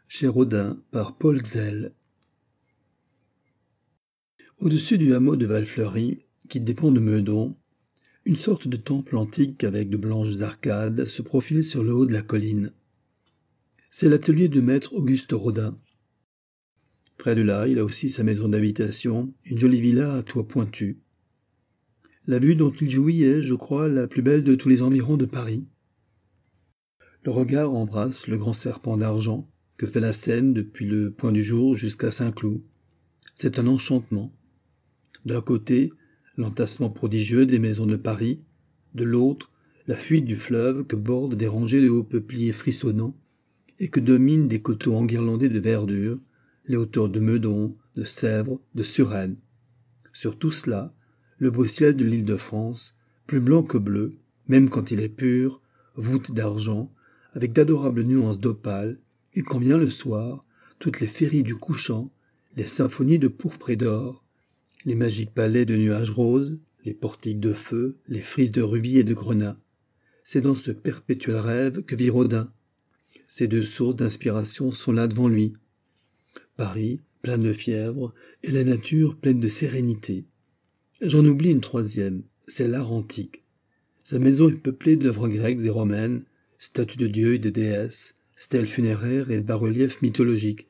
Chez Rodin par Paul Xell. Au-dessus du hameau de Valfleury, qui dépend de Meudon, une sorte de temple antique avec de blanches arcades se profile sur le haut de la colline. C'est l'atelier du maître Auguste Rodin. Près de là, il a aussi sa maison d'habitation, une jolie villa à toit pointu. La vue dont il jouit est, je crois, la plus belle de tous les environs de Paris. Le regard embrasse le grand serpent d'argent que fait la Seine depuis le point du jour jusqu'à Saint-Cloud. C'est un enchantement. D'un côté, l'entassement prodigieux des maisons de Paris, de l'autre, la fuite du fleuve que bordent des rangées de hauts peupliers frissonnants et que dominent des coteaux enguirlandés de verdure, les hauteurs de Meudon, de Sèvres, de Suresnes. Sur tout cela, le beau ciel de l'Île-de-France, plus blanc que bleu, même quand il est pur, voûte d'argent, avec d'adorables nuances d'opale, et quand vient le soir, toutes les féeries du couchant, les symphonies de pourpre et d'or, les magiques palais de nuages roses, les portiques de feu, les frises de rubis et de grenats. C'est dans ce perpétuel rêve que vit Rodin. Ces deux sources d'inspiration sont là devant lui. Paris, plein de fièvre, et la nature pleine de sérénité. J'en oublie une troisième, c'est l'art antique. Sa maison est peuplée d'œuvres grecques et romaines, statues de dieux et de déesses, stèles funéraires et bas-reliefs mythologiques.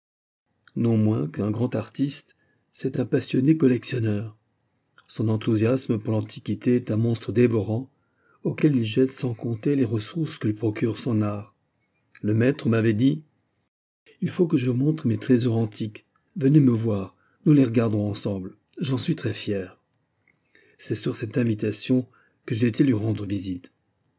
Non moins qu'un grand artiste, c'est un passionné collectionneur. Son enthousiasme pour l'Antiquité est un monstre dévorant, auquel il jette sans compter les ressources que lui procure son art. Le maître m'avait dit « Il faut que je vous montre mes trésors antiques. Venez me voir, nous les regarderons ensemble. J'en suis très fier. » C'est sur cette invitation que j'ai été lui rendre visite.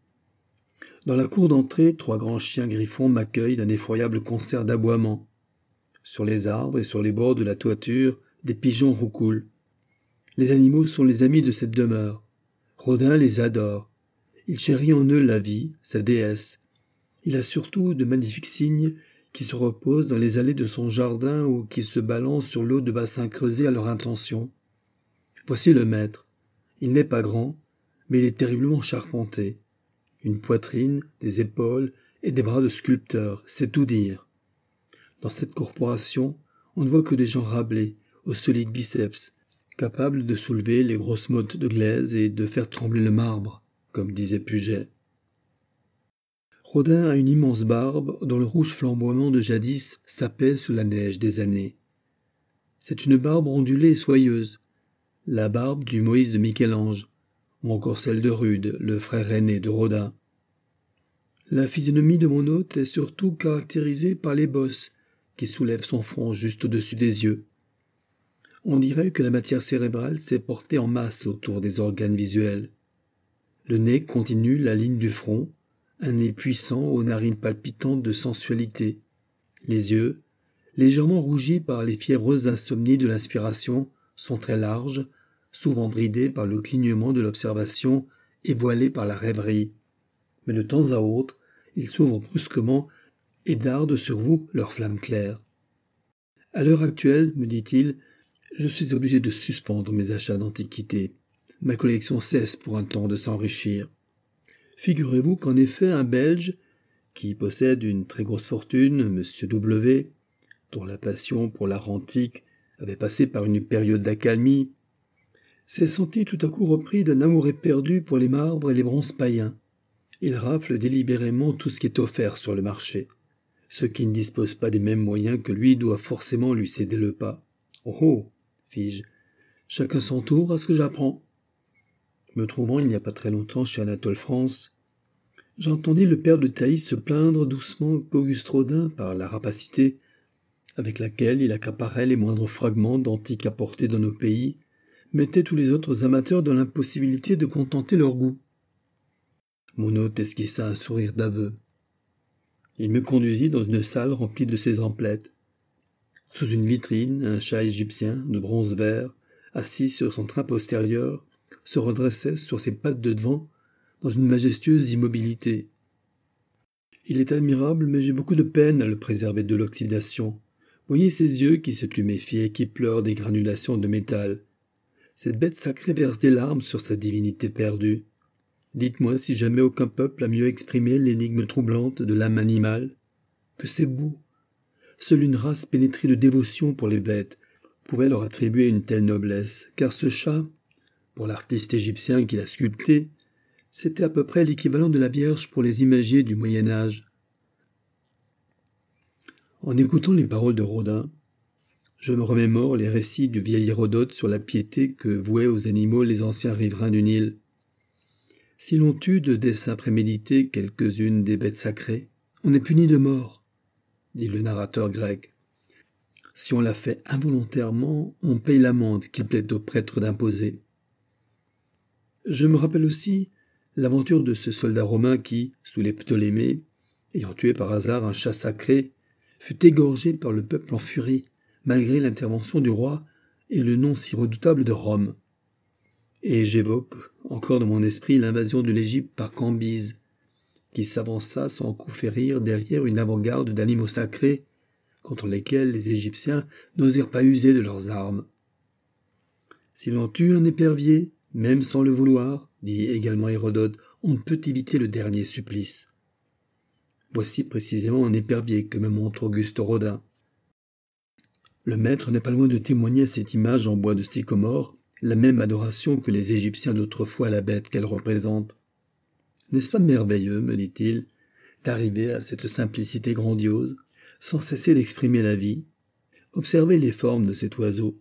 Dans la cour d'entrée, 3 grands chiens griffons m'accueillent d'un effroyable concert d'aboiements. Sur les arbres et sur les bords de la toiture, des pigeons roucoulent. Les animaux sont les amis de cette demeure. Rodin les adore. Il chérit en eux la vie, sa déesse. Il a surtout de magnifiques cygnes qui se reposent dans les allées de son jardin ou qui se balancent sur l'eau de bassins creusés à leur intention. Voici le maître. Il n'est pas grand, mais il est terriblement charpenté. Une poitrine, des épaules et des bras de sculpteur, c'est tout dire. Dans cette corporation, on ne voit que des gens râblés, aux solides biceps, capables de soulever les grosses mottes de glaise et de faire trembler le marbre, comme disait Puget. Rodin a une immense barbe dont le rouge flamboiement de jadis sapait sous la neige des années. C'est une barbe ondulée et soyeuse, la barbe du Moïse de Michel-Ange, ou encore celle de Rude, le frère aîné de Rodin. La physionomie de mon hôte est surtout caractérisée par les bosses qui soulèvent son front juste au-dessus des yeux. On dirait que la matière cérébrale s'est portée en masse autour des organes visuels. Le nez continue la ligne du front, un nez puissant aux narines palpitantes de sensualité. Les yeux, légèrement rougis par les fiévreuses insomnies de l'inspiration, sont très larges, souvent bridés par le clignement de l'observation et voilés par la rêverie. Mais de temps à autre, ils s'ouvrent brusquement et dardent sur vous leurs flammes claires. À l'heure actuelle, me dit-il, je suis obligé de suspendre mes achats d'antiquités. Ma collection cesse pour un temps de s'enrichir. Figurez-vous qu'en effet un Belge, qui possède une très grosse fortune, M. W., dont la passion pour l'art antique avait passé par une période d'accalmie, s'est senti tout à coup repris d'un amour éperdu pour les marbres et les bronzes païens. Il rafle délibérément tout ce qui est offert sur le marché. Ceux qui ne disposent pas des mêmes moyens que lui doivent forcément lui céder le pas. « Oh oh !» fis-je. « Chacun son tour à ce que j'apprends. » Me trouvant il n'y a pas très longtemps chez Anatole France, j'entendis le père de Thaïs se plaindre doucement qu'Auguste Rodin, par la rapacité avec laquelle il accaparait les moindres fragments d'antiques apportés dans nos pays, mettait tous les autres amateurs dans l'impossibilité de contenter leur goût. Mon hôte esquissa un sourire d'aveu. Il me conduisit dans une salle remplie de ces emplettes. Sous une vitrine, un chat égyptien de bronze vert, assis sur son train postérieur, se redressait sur ses pattes de devant dans une majestueuse immobilité. Il est admirable, mais j'ai beaucoup de peine à le préserver de l'oxydation. Voyez ses yeux qui se tuméfient et qui pleurent des granulations de métal. Cette bête sacrée verse des larmes sur sa divinité perdue. Dites-moi si jamais aucun peuple a mieux exprimé l'énigme troublante de l'âme animale. Que c'est beau, Seule une race pénétrée de dévotion pour les bêtes pouvait leur attribuer une telle noblesse, car ce chat, pour l'artiste égyptien qui l'a sculpté, c'était à peu près l'équivalent de la Vierge pour les imagiers du Moyen Âge. En écoutant les paroles de Rodin, je me remémore les récits du vieil Hérodote sur la piété que vouaient aux animaux les anciens riverains du Nil. Si l'on tue de dessein prémédité quelques-unes des bêtes sacrées, on est puni de mort, dit le narrateur grec. Si on l'a fait involontairement, on paye l'amende qu'il plaît aux prêtres d'imposer. Je me rappelle aussi l'aventure de ce soldat romain qui, sous les Ptolémées, ayant tué par hasard un chat sacré, fut égorgé par le peuple en furie, malgré l'intervention du roi et le nom si redoutable de Rome. Et j'évoque encore dans mon esprit l'invasion de l'Égypte par Cambyse, qui s'avança sans coup férir derrière une avant-garde d'animaux sacrés, contre lesquels les Égyptiens n'osèrent pas user de leurs armes. Si l'on tue un épervier, même sans le vouloir, dit également Hérodote, on ne peut éviter le dernier supplice. Voici précisément un épervier que me montre Auguste Rodin. Le maître n'est pas loin de témoigner à cette image en bois de sycomore la même adoration que les Égyptiens d'autrefois à la bête qu'elle représente. N'est-ce pas merveilleux, me dit-il, d'arriver à cette simplicité grandiose, sans cesser d'exprimer la vie? Observez les formes de cet oiseau.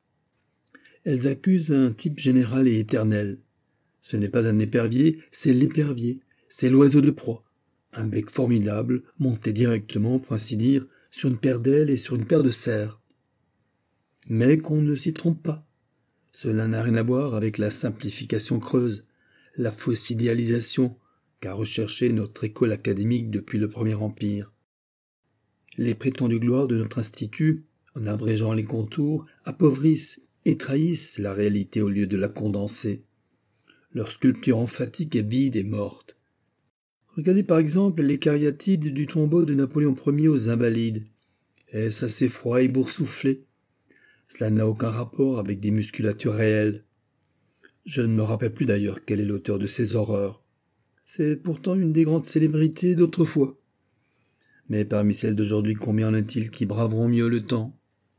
Elles accusent un type général et éternel. Ce n'est pas un épervier, c'est l'épervier, c'est l'oiseau de proie. Un bec formidable, monté directement, pour ainsi dire, sur une paire d'ailes et sur une paire de serres. Mais qu'on ne s'y trompe pas. Cela n'a rien à voir avec la simplification creuse, la fausse idéalisation qu'a recherché notre école académique depuis le Premier Empire. Les prétendues gloires de notre institut, en abrégeant les contours, appauvrissent et trahissent la réalité au lieu de la condenser. Leur sculpture emphatique est vide et morte. Regardez par exemple les cariatides du tombeau de Napoléon Ier aux Invalides. Est-ce assez froid et boursouflé? Cela n'a aucun rapport avec des musculatures réelles. Je ne me rappelle plus d'ailleurs quel est l'auteur de ces horreurs. C'est pourtant une des grandes célébrités d'autrefois. Mais parmi celles d'aujourd'hui, combien en a-t-il qui braveront mieux le temps?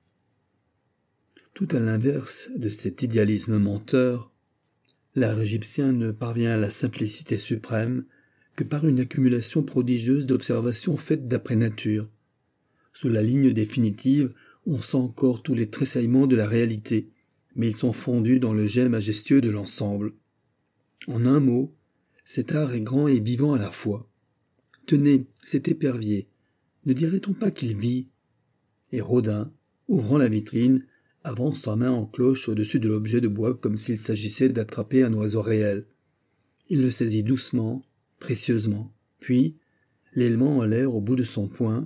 Tout à l'inverse de cet idéalisme menteur, l'art égyptien ne parvient à la simplicité suprême que par une accumulation prodigieuse d'observations faites d'après nature. Sous la ligne définitive, on sent encore tous les tressaillements de la réalité, mais ils sont fondus dans le jet majestueux de l'ensemble. En un mot, cet art est grand et vivant à la fois. Tenez, cet épervier, ne dirait-on pas qu'il vit? Et Rodin, ouvrant la vitrine, avance sa main en cloche au-dessus de l'objet de bois comme s'il s'agissait d'attraper un oiseau réel. Il le saisit doucement, précieusement, puis, l'élément en l'air au bout de son poing.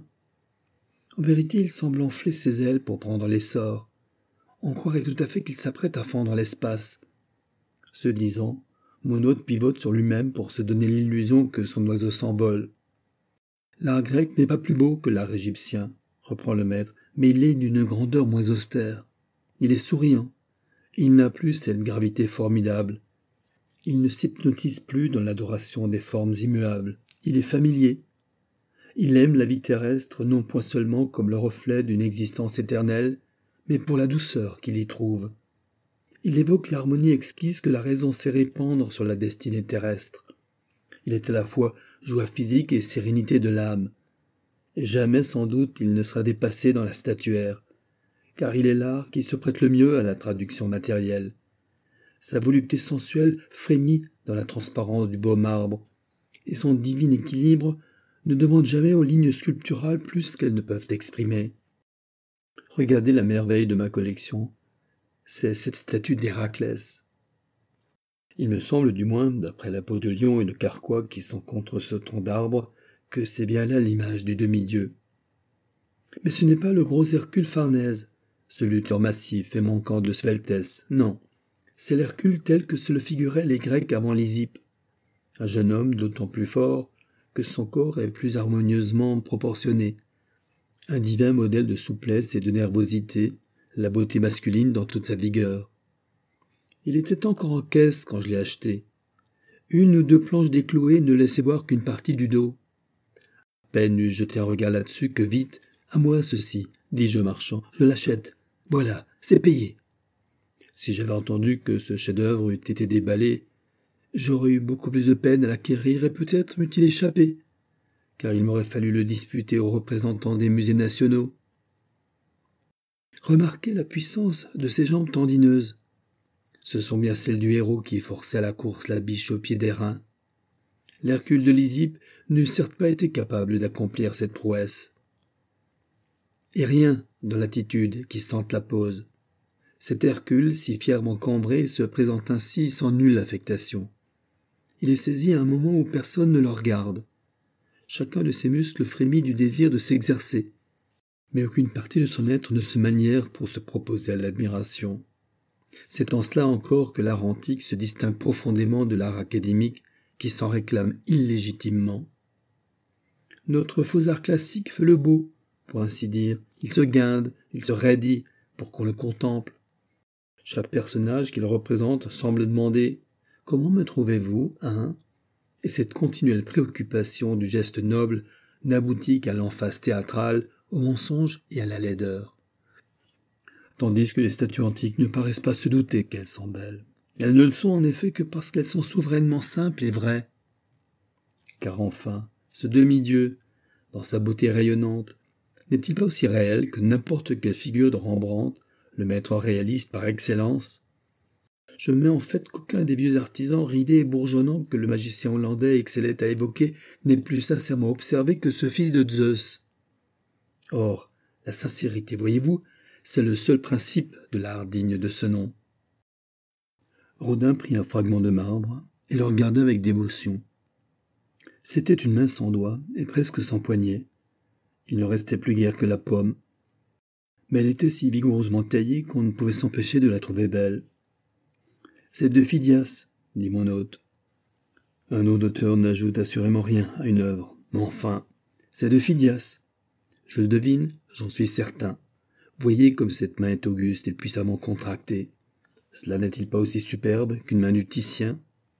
En vérité, il semble enfler ses ailes pour prendre l'essor. On croirait tout à fait qu'il s'apprête à fendre l'espace. Ce disant, mon hôte pivote sur lui-même pour se donner l'illusion que son oiseau s'envole. L'art grec n'est pas plus beau que l'art égyptien, reprend le maître, mais il est d'une grandeur moins austère. Il est souriant. Il n'a plus cette gravité formidable. Il ne s'hypnotise plus dans l'adoration des formes immuables. Il est familier. Il aime la vie terrestre non point seulement comme le reflet d'une existence éternelle, mais pour la douceur qu'il y trouve. Il évoque l'harmonie exquise que la raison sait répandre sur la destinée terrestre. Il est à la fois joie physique et sérénité de l'âme. Et jamais sans doute il ne sera dépassé dans la statuaire, car il est l'art qui se prête le mieux à la traduction matérielle. Sa volupté sensuelle frémit dans la transparence du beau marbre, et son divin équilibre ne demande jamais aux lignes sculpturales plus qu'elles ne peuvent exprimer. Regardez la merveille de ma collection, c'est cette statue d'Héraclès. Il me semble du moins, d'après la peau de lion et le carquois qui sont contre ce tronc d'arbre, que c'est bien là l'image du demi-dieu. Mais ce n'est pas le gros Hercule Farnèse, ce lutteur massif et manquant de sveltesse, non. C'est l'Hercule tel que se le figuraient les Grecs avant Lysippe. Un jeune homme d'autant plus fort que son corps est plus harmonieusement proportionné. Un divin modèle de souplesse et de nervosité, la beauté masculine dans toute sa vigueur. Il était encore en caisse quand je l'ai acheté. Une ou deux planches déclouées ne laissaient voir qu'une partie du dos. À peine eus-je jeté un regard là-dessus que vite, À moi ceci, dis-je au marchand, je l'achète. Voilà, c'est payé. Si j'avais entendu que ce chef-d'œuvre eût été déballé, j'aurais eu beaucoup plus de peine à l'acquérir et peut-être m'eût-il échappé, car il m'aurait fallu le disputer aux représentants des musées nationaux. Remarquez la puissance de ses jambes tendineuses. Ce sont bien celles du héros qui forçait à la course la biche au pied des reins. L'Hercule de Lysippe n'eût certes pas été capable d'accomplir cette prouesse. Et rien dans l'attitude qui sente la pose. Cet Hercule, si fièrement cambré, se présente ainsi sans nulle affectation. Il est saisi à un moment où personne ne le regarde. Chacun de ses muscles frémit du désir de s'exercer, mais aucune partie de son être ne se manière pour se proposer à l'admiration. C'est en cela encore que l'art antique se distingue profondément de l'art académique qui s'en réclame illégitimement. Notre faux art classique fait le beau, pour ainsi dire. Il se guinde, il se raidit pour qu'on le contemple. Chaque personnage qu'il représente semble demander « Comment me trouvez-vous, hein ?» Et cette continuelle préoccupation du geste noble n'aboutit qu'à l'emphase théâtrale, au mensonge et à la laideur. Tandis que les statues antiques ne paraissent pas se douter qu'elles sont belles. Elles ne le sont en effet que parce qu'elles sont souverainement simples et vraies. Car enfin, ce demi-dieu, dans sa beauté rayonnante, n'est-il pas aussi réel que n'importe quelle figure de Rembrandt, le maître réaliste par excellence? Je mets en fait qu'aucun des vieux artisans ridés et bourgeonnants que le magicien hollandais excellait à évoquer n'est plus sincèrement observé que ce fils de Zeus. Or, la sincérité, voyez-vous, c'est le seul principe de l'art digne de ce nom. Rodin prit un fragment de marbre et le regarda avec dévotion. C'était une main sans doigt et presque sans poignet. Il ne restait plus guère que la paume. Mais elle était si vigoureusement taillée qu'on ne pouvait s'empêcher de la trouver belle. « C'est de Phidias, » dit mon hôte. Un autre auteur n'ajoute assurément rien à une œuvre, mais enfin, c'est de Phidias. Je le devine, j'en suis certain. Voyez comme cette main est auguste et puissamment contractée. Cela n'est-il pas aussi superbe qu'une main du Titien?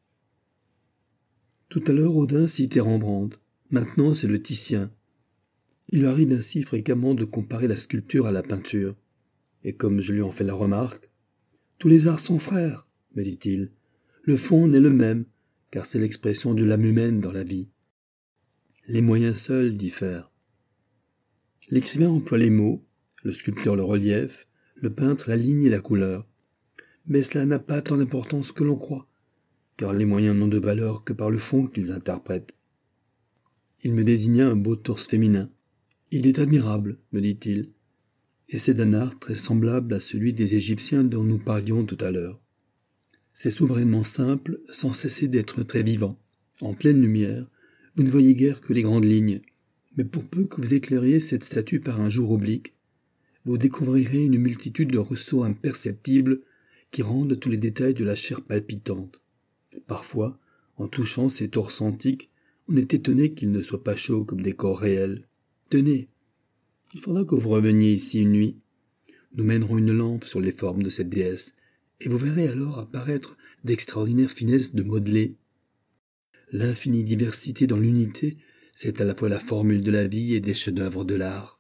Tout à l'heure, Rodin citait Rembrandt. Maintenant, c'est le Titien. Il lui arrive ainsi fréquemment de comparer la sculpture à la peinture. Et comme je lui en fais la remarque, « Tous les arts sont frères, me dit-il. Le fond n'est le même, car c'est l'expression de l'âme humaine dans la vie. Les moyens seuls diffèrent. L'écrivain emploie les mots, le sculpteur le relief, le peintre la ligne et la couleur. Mais cela n'a pas tant d'importance que l'on croit, car les moyens n'ont de valeur que par le fond qu'ils interprètent. » Il me désigna un beau torse féminin. « Il est admirable, me dit-il, et c'est d'un art très semblable à celui des Égyptiens dont nous parlions tout à l'heure. C'est souverainement simple, sans cesser d'être très vivant. En pleine lumière, vous ne voyez guère que les grandes lignes, mais pour peu que vous éclairiez cette statue par un jour oblique, vous découvrirez une multitude de ressauts imperceptibles qui rendent tous les détails de la chair palpitante. Parfois, en touchant ces torses antiques, on est étonné qu'ils ne soient pas chauds comme des corps réels. Tenez, il faudra que vous reveniez ici une nuit. Nous mènerons une lampe sur les formes de cette déesse, et vous verrez alors apparaître d'extraordinaires finesses de modelé. L'infinie diversité dans l'unité, c'est à la fois la formule de la vie et des chefs-d'œuvre de l'art.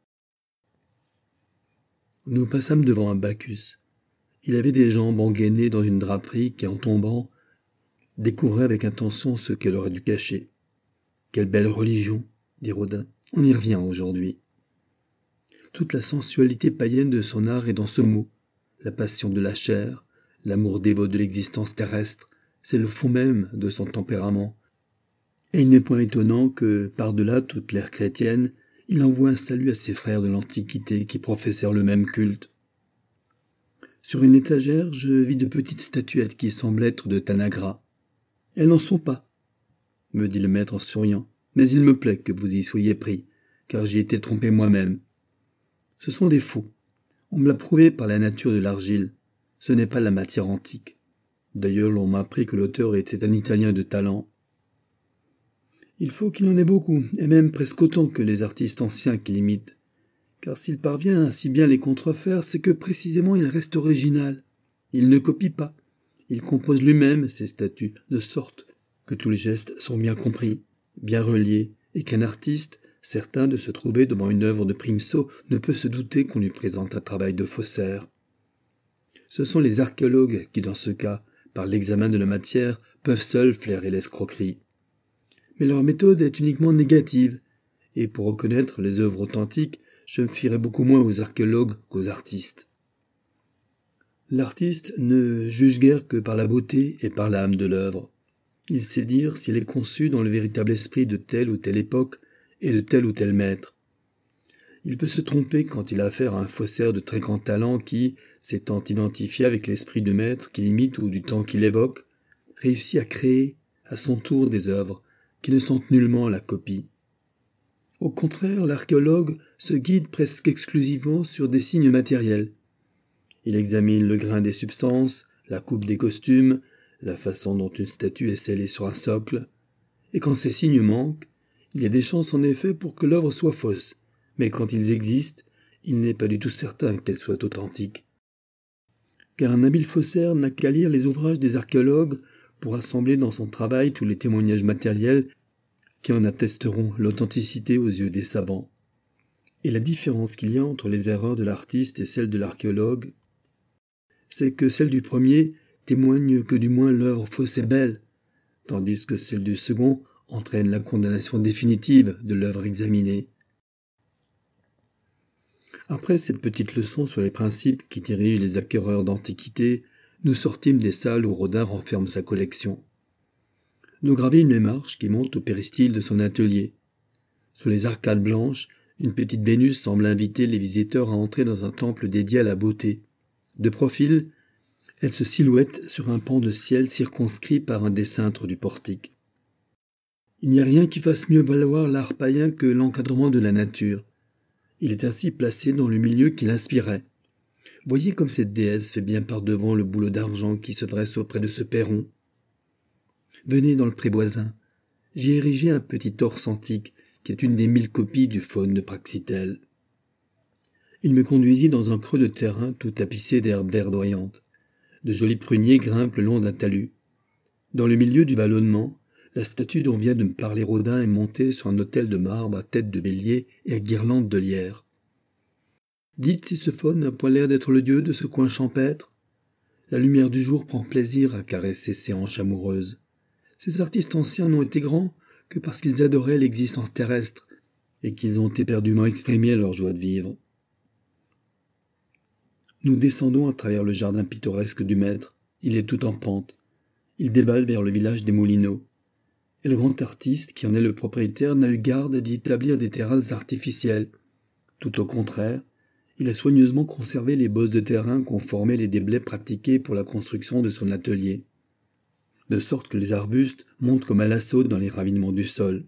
Nous passâmes devant un Bacchus. Il avait des jambes engainées dans une draperie qui, en tombant, découvrait avec intention ce qu'elle aurait dû cacher. « Quelle belle religion !» dit Rodin. « On y revient aujourd'hui. » Toute la sensualité païenne de son art est dans ce mot. La passion de la chair, l'amour dévot de l'existence terrestre, c'est le fond même de son tempérament. Et il n'est point étonnant que, par-delà toute l'ère chrétienne, il envoie un salut à ses frères de l'Antiquité qui professèrent le même culte. Sur une étagère, je vis de petites statuettes qui semblent être de Tanagra. « Elles n'en sont pas, » me dit le maître en souriant, « mais il me plaît que vous y soyez pris, car j'y étais trompé moi-même. Ce sont des faux. On me l'a prouvé par la nature de l'argile. Ce n'est pas la matière antique. D'ailleurs, l'on m'a appris que l'auteur était un Italien de talent. Il faut qu'il en ait beaucoup, et même presque autant que les artistes anciens qu'il imite. Car s'il parvient à si bien les contrefaire, c'est que précisément il reste original. Il ne copie pas. Il compose lui-même ses statues, de sorte que tous les gestes sont bien compris, bien reliés, et qu'un artiste, Certain de se trouver devant une œuvre de Primso ne peut se douter qu'on lui présente un travail de faussaire. Ce sont les archéologues qui, dans ce cas, par l'examen de la matière, peuvent seuls flairer l'escroquerie. Mais leur méthode est uniquement négative, et pour reconnaître les œuvres authentiques, je me fierai beaucoup moins aux archéologues qu'aux artistes. L'artiste ne juge guère que par la beauté et par l'âme de l'œuvre. Il sait dire si elle est conçue dans le véritable esprit de telle ou telle époque et de tel ou tel maître. Il peut se tromper quand il a affaire à un faussaire de très grand talent qui, s'étant identifié avec l'esprit du maître qu'il imite ou du temps qu'il évoque, réussit à créer, à son tour, des œuvres qui ne sont nullement la copie. Au contraire, l'archéologue se guide presque exclusivement sur des signes matériels. Il examine le grain des substances, la coupe des costumes, la façon dont une statue est scellée sur un socle, et quand ces signes manquent, il y a des chances en effet pour que l'œuvre soit fausse, mais quand ils existent, il n'est pas du tout certain qu'elle soit authentique. Car un habile faussaire n'a qu'à lire les ouvrages des archéologues pour assembler dans son travail tous les témoignages matériels qui en attesteront l'authenticité aux yeux des savants. Et la différence qu'il y a entre les erreurs de l'artiste et celles de l'archéologue, c'est que celle du premier témoigne que du moins l'œuvre fausse est belle, tandis que celle du second entraîne la condamnation définitive de l'œuvre examinée. Après cette petite leçon sur les principes qui dirigent les acquéreurs d'antiquités, nous sortîmes des salles où Rodin renferme sa collection. Nous gravîmes les marches qui montent au péristyle de son atelier. Sous les arcades blanches, une petite Vénus semble inviter les visiteurs à entrer dans un temple dédié à la beauté. De profil, elle se silhouette sur un pan de ciel circonscrit par un des cintres du portique. Il n'y a rien qui fasse mieux valoir l'art païen que l'encadrement de la nature. Il est ainsi placé dans le milieu qui l'inspirait. Voyez comme cette déesse fait bien par-devant le bouleau d'argent qui se dresse auprès de ce perron. Venez dans le pré voisin. J'y ai érigé un petit torse antique qui est une des 1000 copies du faune de Praxitèle. Il me conduisit dans un creux de terrain tout tapissé d'herbes verdoyantes. De jolis pruniers grimpent le long d'un talus. Dans le milieu du vallonnement, la statue dont vient de me parler Rodin est montée sur un autel de marbre à tête de bélier et à guirlande de lierre. Dites si ce faune n'a point l'air d'être le dieu de ce coin champêtre. La lumière du jour prend plaisir à caresser ses hanches amoureuses. Ces artistes anciens n'ont été grands que parce qu'ils adoraient l'existence terrestre et qu'ils ont éperdument exprimé leur joie de vivre. Nous descendons à travers le jardin pittoresque du maître. Il est tout en pente. Il dévale vers le village des Moulineaux. Et le grand artiste, qui en est le propriétaire, n'a eu garde d'y établir des terrasses artificielles. Tout au contraire, il a soigneusement conservé les bosses de terrain qu'ont formé les déblais pratiqués pour la construction de son atelier, de sorte que les arbustes montent comme à l'assaut dans les ravinements du sol.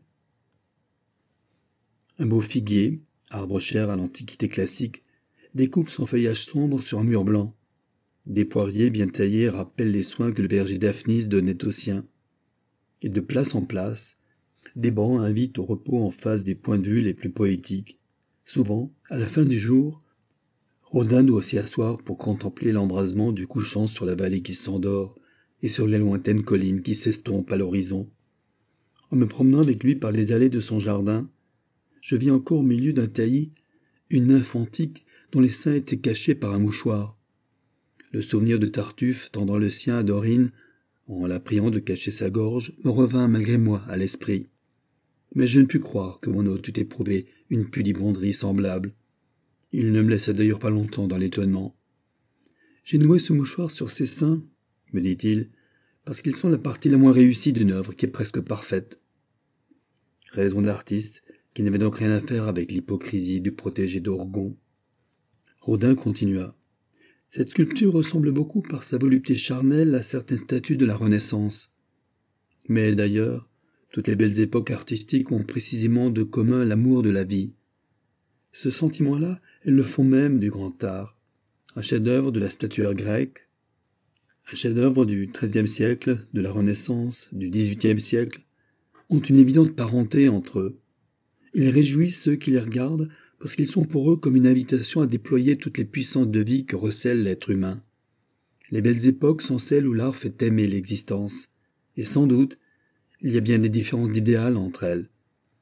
Un beau figuier, arbre cher à l'antiquité classique, découpe son feuillage sombre sur un mur blanc. Des poiriers bien taillés rappellent les soins que le berger Daphnis donnait aux siens. Et de place en place, des bancs invitent au repos en face des points de vue les plus poétiques. Souvent, à la fin du jour, Rodin doit s'y asseoir pour contempler l'embrasement du couchant sur la vallée qui s'endort et sur les lointaines collines qui s'estompent à l'horizon. En me promenant avec lui par les allées de son jardin, je vis encore au milieu d'un taillis une nymphe antique dont les seins étaient cachés par un mouchoir. Le souvenir de Tartuffe tendant le sien à Dorine, en la priant de cacher sa gorge, me revint malgré moi à l'esprit. Mais je ne pus croire que mon hôte eût éprouvé une pudibonderie semblable. Il ne me laissa d'ailleurs pas longtemps dans l'étonnement. « J'ai noué ce mouchoir sur ses seins, me dit-il, parce qu'ils sont la partie la moins réussie d'une œuvre qui est presque parfaite. » Raison d'artiste, qui n'avait donc rien à faire avec l'hypocrisie du protégé d'Orgon. Rodin continua. Cette sculpture ressemble beaucoup par sa volupté charnelle à certaines statues de la Renaissance. Mais d'ailleurs, toutes les belles époques artistiques ont précisément de commun l'amour de la vie. Ce sentiment-là est le fond même du grand art. Un chef-d'œuvre de la statuaire grecque, un chef-d'œuvre du XIIIe siècle, de la Renaissance, du XVIIIe siècle, ont une évidente parenté entre eux. Ils réjouissent ceux qui les regardent parce qu'ils sont pour eux comme une invitation à déployer toutes les puissances de vie que recèle l'être humain. Les belles époques sont celles où l'art fait aimer l'existence, et sans doute, il y a bien des différences d'idéal entre elles.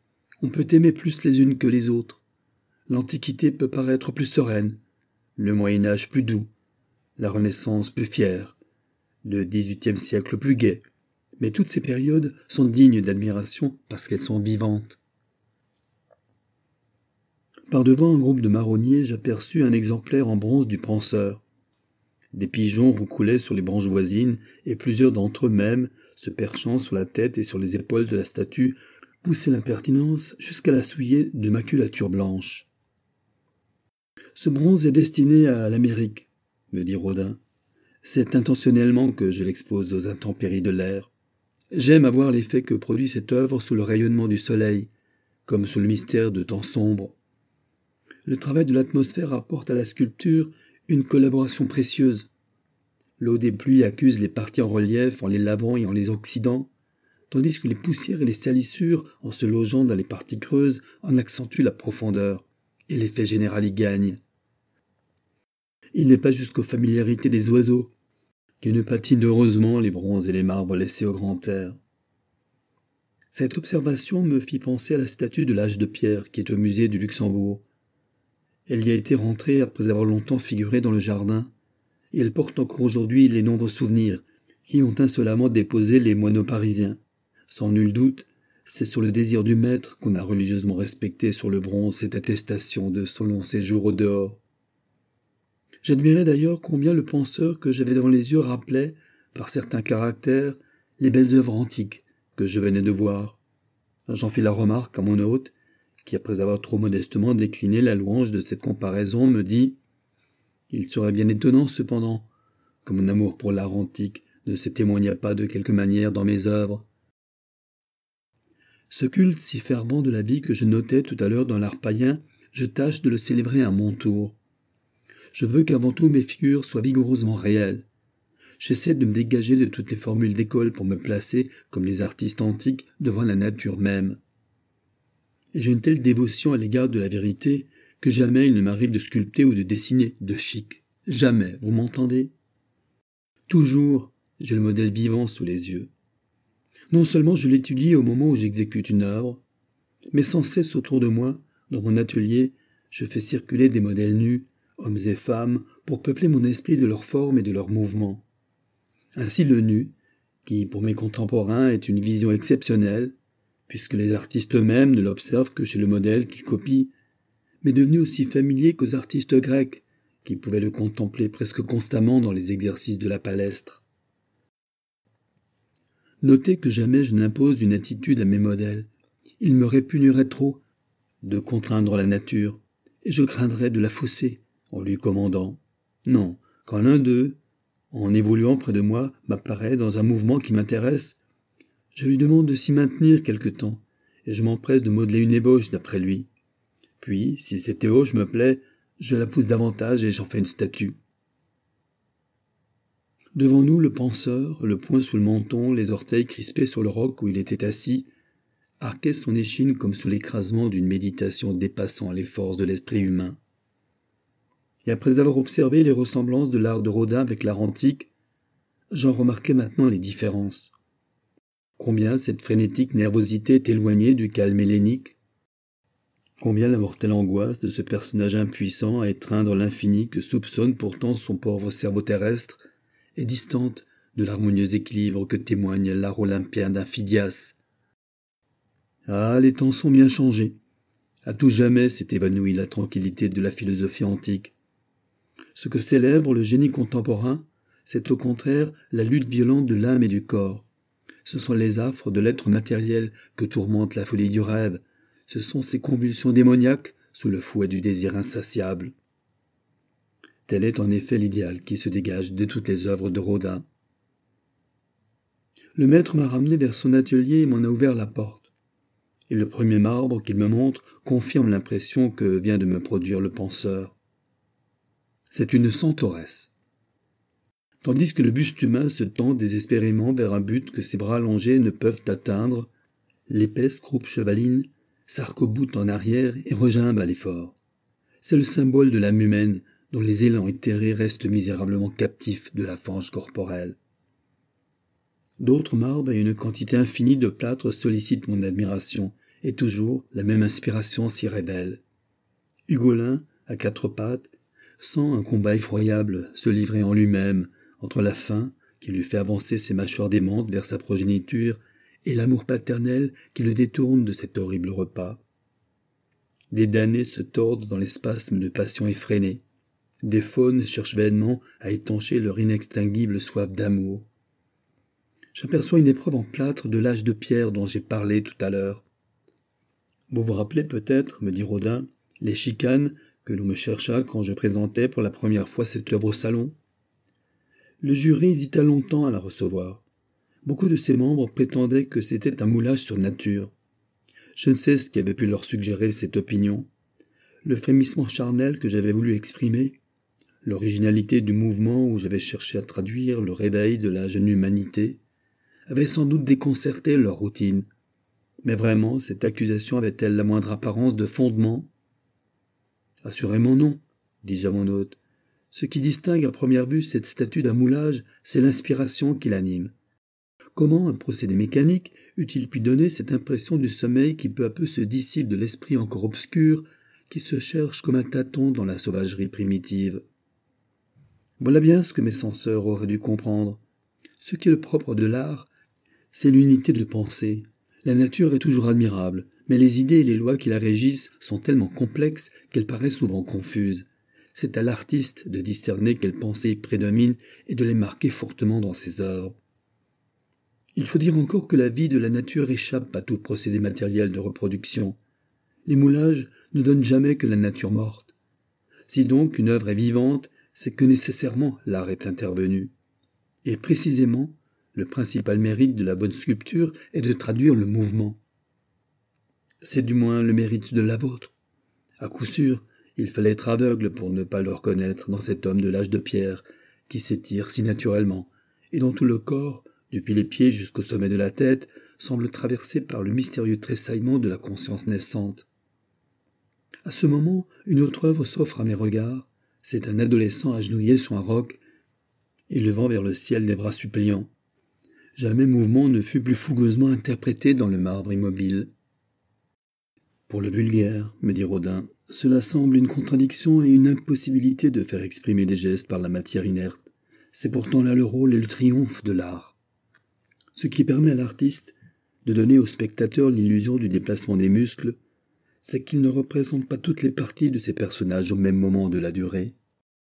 On peut aimer plus les unes que les autres. L'Antiquité peut paraître plus sereine, le Moyen-Âge plus doux, la Renaissance plus fière, le XVIIIe siècle plus gai. Mais toutes ces périodes sont dignes d'admiration parce qu'elles sont vivantes. Par-devant un groupe de marronniers, j'aperçus un exemplaire en bronze du penseur. Des pigeons roucoulaient sur les branches voisines, et plusieurs d'entre eux même, se perchant sur la tête et sur les épaules de la statue, poussaient l'impertinence jusqu'à la souiller de maculature blanche. Ce bronze est destiné à l'Amérique, me dit Rodin. C'est intentionnellement que je l'expose aux intempéries de l'air. J'aime à voir l'effet que produit cette œuvre sous le rayonnement du soleil, comme sous le mystère de temps sombres. Le travail de l'atmosphère apporte à la sculpture une collaboration précieuse. L'eau des pluies accuse les parties en relief en les lavant et en les oxydant, tandis que les poussières et les salissures, en se logeant dans les parties creuses, en accentuent la profondeur, et l'effet général y gagne. Il n'est pas jusqu'aux familiarités des oiseaux, qui ne patinent heureusement les bronzes et les marbres laissés au grand air. Cette observation me fit penser à la statue de l'âge de pierre qui est au musée du Luxembourg. Elle y a été rentrée après avoir longtemps figuré dans le jardin, et elle porte encore aujourd'hui les nombreux souvenirs qui ont insolemment déposé les moineaux parisiens. Sans nul doute, c'est sur le désir du maître qu'on a religieusement respecté sur le bronze cette attestation de son long séjour au dehors. J'admirais d'ailleurs combien le penseur que j'avais devant les yeux rappelait, par certains caractères, les belles œuvres antiques que je venais de voir. J'en fis la remarque à mon hôte, qui, après avoir trop modestement décliné la louange de cette comparaison, me dit « Il serait bien étonnant, cependant, que mon amour pour l'art antique ne se témoignât pas de quelque manière dans mes œuvres. » Ce culte si fervent de la vie que je notais tout à l'heure dans l'art païen, je tâche de le célébrer à mon tour. Je veux qu'avant tout mes figures soient vigoureusement réelles. J'essaie de me dégager de toutes les formules d'école pour me placer, comme les artistes antiques, devant la nature même. Et j'ai une telle dévotion à l'égard de la vérité que jamais il ne m'arrive de sculpter ou de dessiner de chic. Jamais, vous m'entendez? Toujours, j'ai le modèle vivant sous les yeux. Non seulement je l'étudie au moment où j'exécute une œuvre, mais sans cesse autour de moi, dans mon atelier, je fais circuler des modèles nus, hommes et femmes, pour peupler mon esprit de leurs formes et de leurs mouvements. Ainsi le nu, qui pour mes contemporains est une vision exceptionnelle, puisque les artistes eux-mêmes ne l'observent que chez le modèle qu'ils copient, mais devenu aussi familier qu'aux artistes grecs, qui pouvaient le contempler presque constamment dans les exercices de la palestre. Notez que jamais je n'impose une attitude à mes modèles. Il me répugnerait trop de contraindre la nature, et je craindrais de la fausser en lui commandant. Non, quand l'un d'eux, en évoluant près de moi, m'apparaît dans un mouvement qui m'intéresse, je lui demande de s'y maintenir quelque temps, et je m'empresse de modeler une ébauche d'après lui. Puis, si cette ébauche me plaît, je la pousse davantage et j'en fais une statue. Devant nous, le penseur, le poing sous le menton, les orteils crispés sur le roc où il était assis, arquait son échine comme sous l'écrasement d'une méditation dépassant les forces de l'esprit humain. Et après avoir observé les ressemblances de l'art de Rodin avec l'art antique, j'en remarquais maintenant les différences. Combien cette frénétique nervosité est éloignée du calme hellénique, combien la mortelle angoisse de ce personnage impuissant à étreindre l'infini que soupçonne pourtant son pauvre cerveau terrestre est distante de l'harmonieux équilibre que témoigne l'art olympien d'un Phidias. Ah, les temps sont bien changés. À tout jamais s'est évanouie la tranquillité de la philosophie antique. Ce que célèbre le génie contemporain, c'est au contraire la lutte violente de l'âme et du corps. Ce sont les affres de l'être matériel que tourmente la folie du rêve. Ce sont ces convulsions démoniaques sous le fouet du désir insatiable. Tel est en effet l'idéal qui se dégage de toutes les œuvres de Rodin. Le maître m'a ramené vers son atelier et m'en a ouvert la porte. Et le premier marbre qu'il me montre confirme l'impression que vient de me produire le penseur. C'est une centauresse. Tandis que le buste humain se tend désespérément vers un but que ses bras allongés ne peuvent atteindre, l'épaisse croupe chevaline s'arc-boute en arrière et regimbe à l'effort. C'est le symbole de l'âme humaine dont les élans éthérés restent misérablement captifs de la fange corporelle. D'autres marbres et une quantité infinie de plâtre sollicitent mon admiration et toujours la même inspiration s'y révèle. Hugolin, à quatre pattes, sent un combat effroyable se livrer en lui-même entre la faim qui lui fait avancer ses mâchoires démentes vers sa progéniture et l'amour paternel qui le détourne de cet horrible repas. Des damnés se tordent dans les spasmes de passion effrénée. Des faunes cherchent vainement à étancher leur inextinguible soif d'amour. J'aperçois une épreuve en plâtre de l'âge de pierre dont j'ai parlé tout à l'heure. Vous vous rappelez peut-être, me dit Rodin, les chicanes que l'on me chercha quand je présentais pour la première fois cette œuvre au salon. Le jury hésita longtemps à la recevoir. Beaucoup de ses membres prétendaient que c'était un moulage sur nature. Je ne sais ce qui avait pu leur suggérer cette opinion. Le frémissement charnel que j'avais voulu exprimer, l'originalité du mouvement où j'avais cherché à traduire le réveil de la jeune humanité, avait sans doute déconcerté leur routine. Mais vraiment, cette accusation avait-elle la moindre apparence de fondement ? Assurément non, dis-je à mon hôte. Ce qui distingue à première vue cette statue d'un moulage, c'est l'inspiration qui l'anime. Comment un procédé mécanique eût-il pu donner cette impression du sommeil qui peu à peu se dissipe de l'esprit encore obscur, qui se cherche comme un tâton dans la sauvagerie primitive ? Voilà bien ce que mes censeurs auraient dû comprendre. Ce qui est le propre de l'art, c'est l'unité de pensée. La nature est toujours admirable, mais les idées et les lois qui la régissent sont tellement complexes qu'elles paraissent souvent confuses. C'est à l'artiste de discerner quelle pensée prédomine et de les marquer fortement dans ses œuvres. Il faut dire encore que la vie de la nature échappe à tout procédé matériel de reproduction. Les moulages ne donnent jamais que la nature morte. Si donc une œuvre est vivante, c'est que nécessairement l'art est intervenu. Et précisément, le principal mérite de la bonne sculpture est de traduire le mouvement. C'est du moins le mérite de la vôtre. À coup sûr, il fallait être aveugle pour ne pas le reconnaître dans cet homme de l'âge de pierre qui s'étire si naturellement et dont tout le corps, depuis les pieds jusqu'au sommet de la tête, semble traversé par le mystérieux tressaillement de la conscience naissante. À ce moment, une autre œuvre s'offre à mes regards. C'est un adolescent agenouillé sur un roc et levant vers le ciel des bras suppliants. Jamais mouvement ne fut plus fougueusement interprété dans le marbre immobile. Pour le vulgaire, me dit Rodin, cela semble une contradiction et une impossibilité de faire exprimer des gestes par la matière inerte. C'est pourtant là le rôle et le triomphe de l'art. Ce qui permet à l'artiste de donner au spectateur l'illusion du déplacement des muscles, c'est qu'il ne représente pas toutes les parties de ses personnages au même moment de la durée.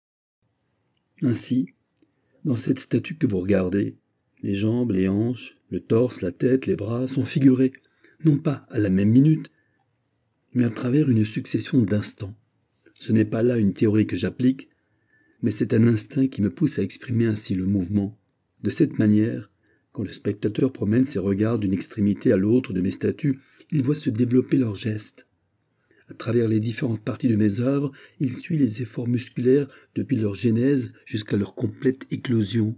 Ainsi, dans cette statue que vous regardez, les jambes, les hanches, le torse, la tête, les bras sont figurés, non pas à la même minute, mais à travers une succession d'instants. Ce n'est pas là une théorie que j'applique, mais c'est un instinct qui me pousse à exprimer ainsi le mouvement. De cette manière, quand le spectateur promène ses regards d'une extrémité à l'autre de mes statues, il voit se développer leurs gestes. À travers les différentes parties de mes œuvres, il suit les efforts musculaires depuis leur genèse jusqu'à leur complète éclosion.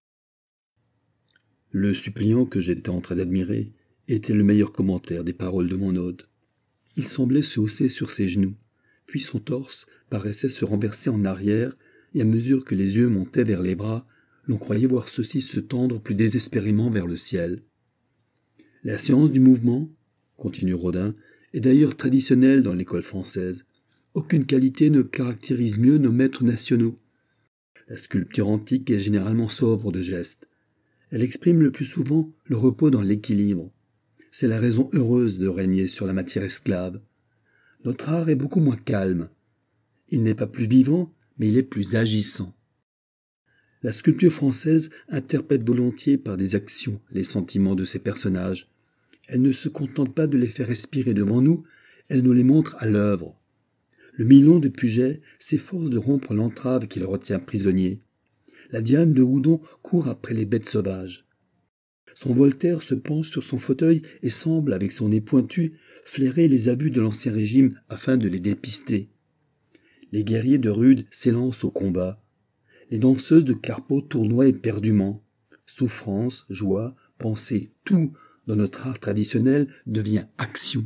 Le suppliant que j'étais en train d'admirer était le meilleur commentaire des paroles de mon hôte. Il semblait se hausser sur ses genoux, puis son torse paraissait se renverser en arrière, et à mesure que les yeux montaient vers les bras, l'on croyait voir ceux-ci se tendre plus désespérément vers le ciel. La science du mouvement, continue Rodin, est d'ailleurs traditionnelle dans l'école française. Aucune qualité ne caractérise mieux nos maîtres nationaux. La sculpture antique est généralement sobre de gestes. Elle exprime le plus souvent le repos dans l'équilibre. C'est la raison heureuse de régner sur la matière esclave. Notre art est beaucoup moins calme. Il n'est pas plus vivant, mais il est plus agissant. La sculpture française interprète volontiers par des actions les sentiments de ses personnages. Elle ne se contente pas de les faire respirer devant nous, elle nous les montre à l'œuvre. Le Milon de Puget s'efforce de rompre l'entrave qui le retient prisonnier. La Diane de Houdon court après les bêtes sauvages. Son Voltaire se penche sur son fauteuil et semble, avec son nez pointu, flairer les abus de l'Ancien Régime afin de les dépister. Les guerriers de Rude s'élancent au combat. Les danseuses de Carpeaux tournoient éperdument. Souffrance, joie, pensée, tout dans notre art traditionnel devient action.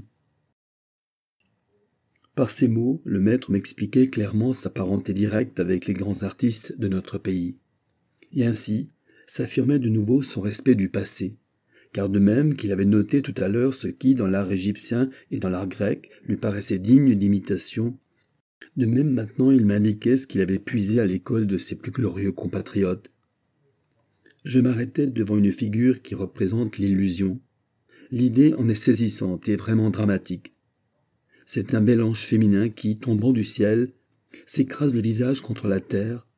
Par ces mots, le maître m'expliquait clairement sa parenté directe avec les grands artistes de notre pays. Et ainsi, s'affirmait de nouveau son respect du passé, car de même qu'il avait noté tout à l'heure ce qui, dans l'art égyptien et dans l'art grec, lui paraissait digne d'imitation, de même maintenant il m'indiquait ce qu'il avait puisé à l'école de ses plus glorieux compatriotes. Je m'arrêtais devant une figure qui représente l'illusion. L'idée en est saisissante et vraiment dramatique. C'est un bel ange féminin qui, tombant du ciel, s'écrase le visage contre la terre,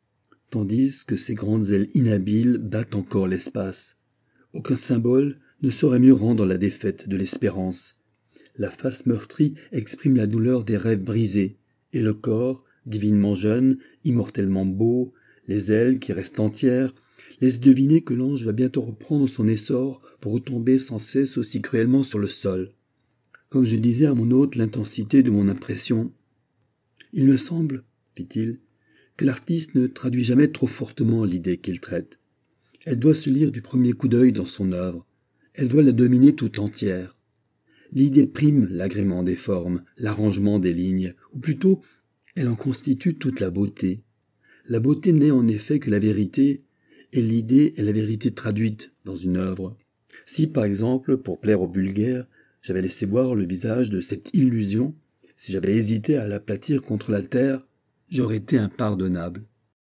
tandis que ses grandes ailes inhabiles battent encore l'espace. Aucun symbole ne saurait mieux rendre la défaite de l'espérance. La face meurtrie exprime la douleur des rêves brisés, et le corps, divinement jeune, immortellement beau, les ailes qui restent entières, laissent deviner que l'ange va bientôt reprendre son essor pour retomber sans cesse aussi cruellement sur le sol. Comme je disais à mon hôte l'intensité de mon impression, « Il me semble, fit-il, que l'artiste ne traduit jamais trop fortement l'idée qu'il traite. Elle doit se lire du premier coup d'œil dans son œuvre. Elle doit la dominer tout entière. L'idée prime l'agrément des formes, l'arrangement des lignes, ou plutôt, elle en constitue toute la beauté. La beauté n'est en effet que la vérité, et l'idée est la vérité traduite dans une œuvre. Si, par exemple, pour plaire au vulgaire, j'avais laissé voir le visage de cette illusion, si j'avais hésité à l'aplatir contre la terre, j'aurais été impardonnable. »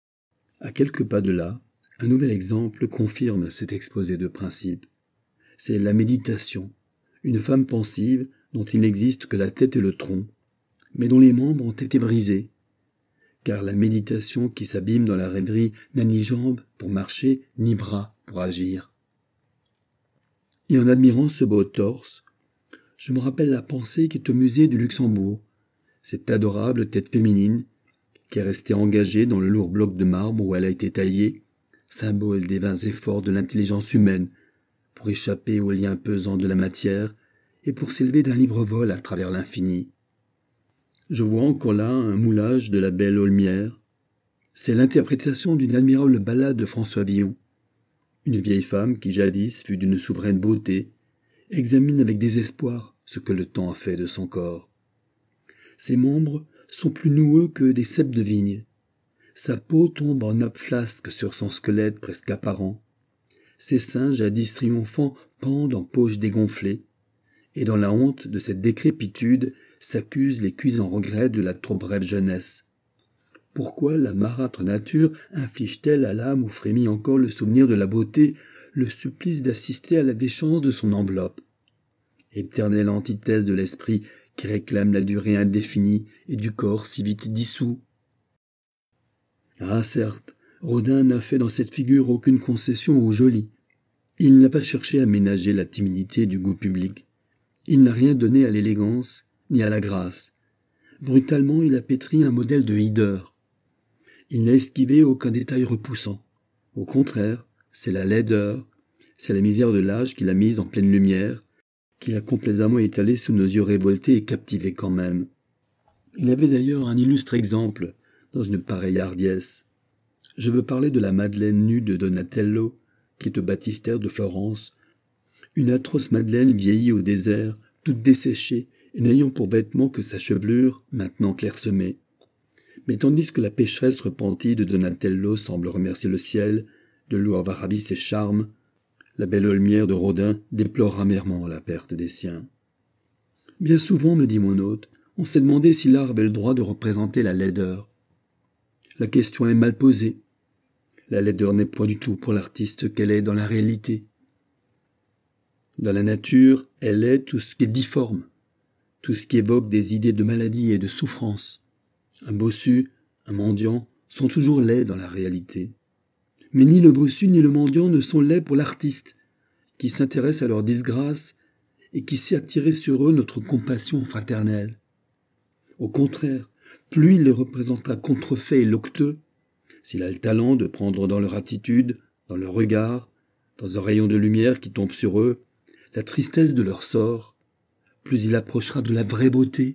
À quelques pas de là, un nouvel exemple confirme cet exposé de principe. C'est la méditation, une femme pensive dont il n'existe que la tête et le tronc, mais dont les membres ont été brisés. Car la méditation qui s'abîme dans la rêverie n'a ni jambes pour marcher, ni bras pour agir. Et en admirant ce beau torse, je me rappelle la pensée qui est au musée du Luxembourg, cette adorable tête féminine qui est restée engagée dans le lourd bloc de marbre où elle a été taillée, symbole des vains efforts de l'intelligence humaine, pour échapper aux liens pesants de la matière et pour s'élever d'un libre vol à travers l'infini. Je vois encore là un moulage de la belle Aulmière. C'est l'interprétation d'une admirable ballade de François Villon. Une vieille femme qui jadis fut d'une souveraine beauté, examine avec désespoir ce que le temps a fait de son corps. Ses membres sont plus noueux que des ceps de vigne. Sa peau tombe en nappe flasque sur son squelette presque apparent. Ses seins jadis triomphants pendent en poches dégonflées, et dans la honte de cette décrépitude s'accusent les cuits en regret de la trop brève jeunesse. Pourquoi la marâtre nature inflige-t-elle à l'âme où frémit encore le souvenir de la beauté le supplice d'assister à la déchéance de son enveloppe? Éternelle antithèse de l'esprit qui réclame la durée indéfinie et du corps si vite dissous. Ah certes, Rodin n'a fait dans cette figure aucune concession au joli. Il n'a pas cherché à ménager la timidité du goût public. Il n'a rien donné à l'élégance ni à la grâce. Brutalement, il a pétri un modèle de hideur. Il n'a esquivé aucun détail repoussant. Au contraire, c'est la laideur, c'est la misère de l'âge qu'il a mise en pleine lumière, qu'il a complaisamment étalée sous nos yeux révoltés et captivés quand même. Il avait d'ailleurs un illustre exemple dans une pareille hardiesse. Je veux parler de la Madeleine nue de Donatello, qui est au baptistère de Florence, une atroce Madeleine vieillie au désert, toute desséchée, et n'ayant pour vêtement que sa chevelure, maintenant clairsemée. Mais tandis que la pécheresse repentie de Donatello semble remercier le ciel de lui avoir ravi ses charmes, la belle Aulmière de Rodin déplore amèrement la perte des siens. Bien souvent, me dit mon hôte, on s'est demandé si l'art avait le droit de représenter la laideur. La question est mal posée. La laideur n'est point du tout pour l'artiste qu'elle est dans la réalité. Dans la nature, elle est tout ce qui est difforme, tout ce qui évoque des idées de maladie et de souffrance. Un bossu, un mendiant sont toujours laids dans la réalité. Mais ni le bossu ni le mendiant ne sont laids pour l'artiste, qui s'intéresse à leur disgrâce et qui sait attirer sur eux notre compassion fraternelle. Au contraire, plus il les représentera contrefaits et loqueteux, s'il a le talent de prendre dans leur attitude, dans leur regard, dans un rayon de lumière qui tombe sur eux, la tristesse de leur sort, plus il approchera de la vraie beauté.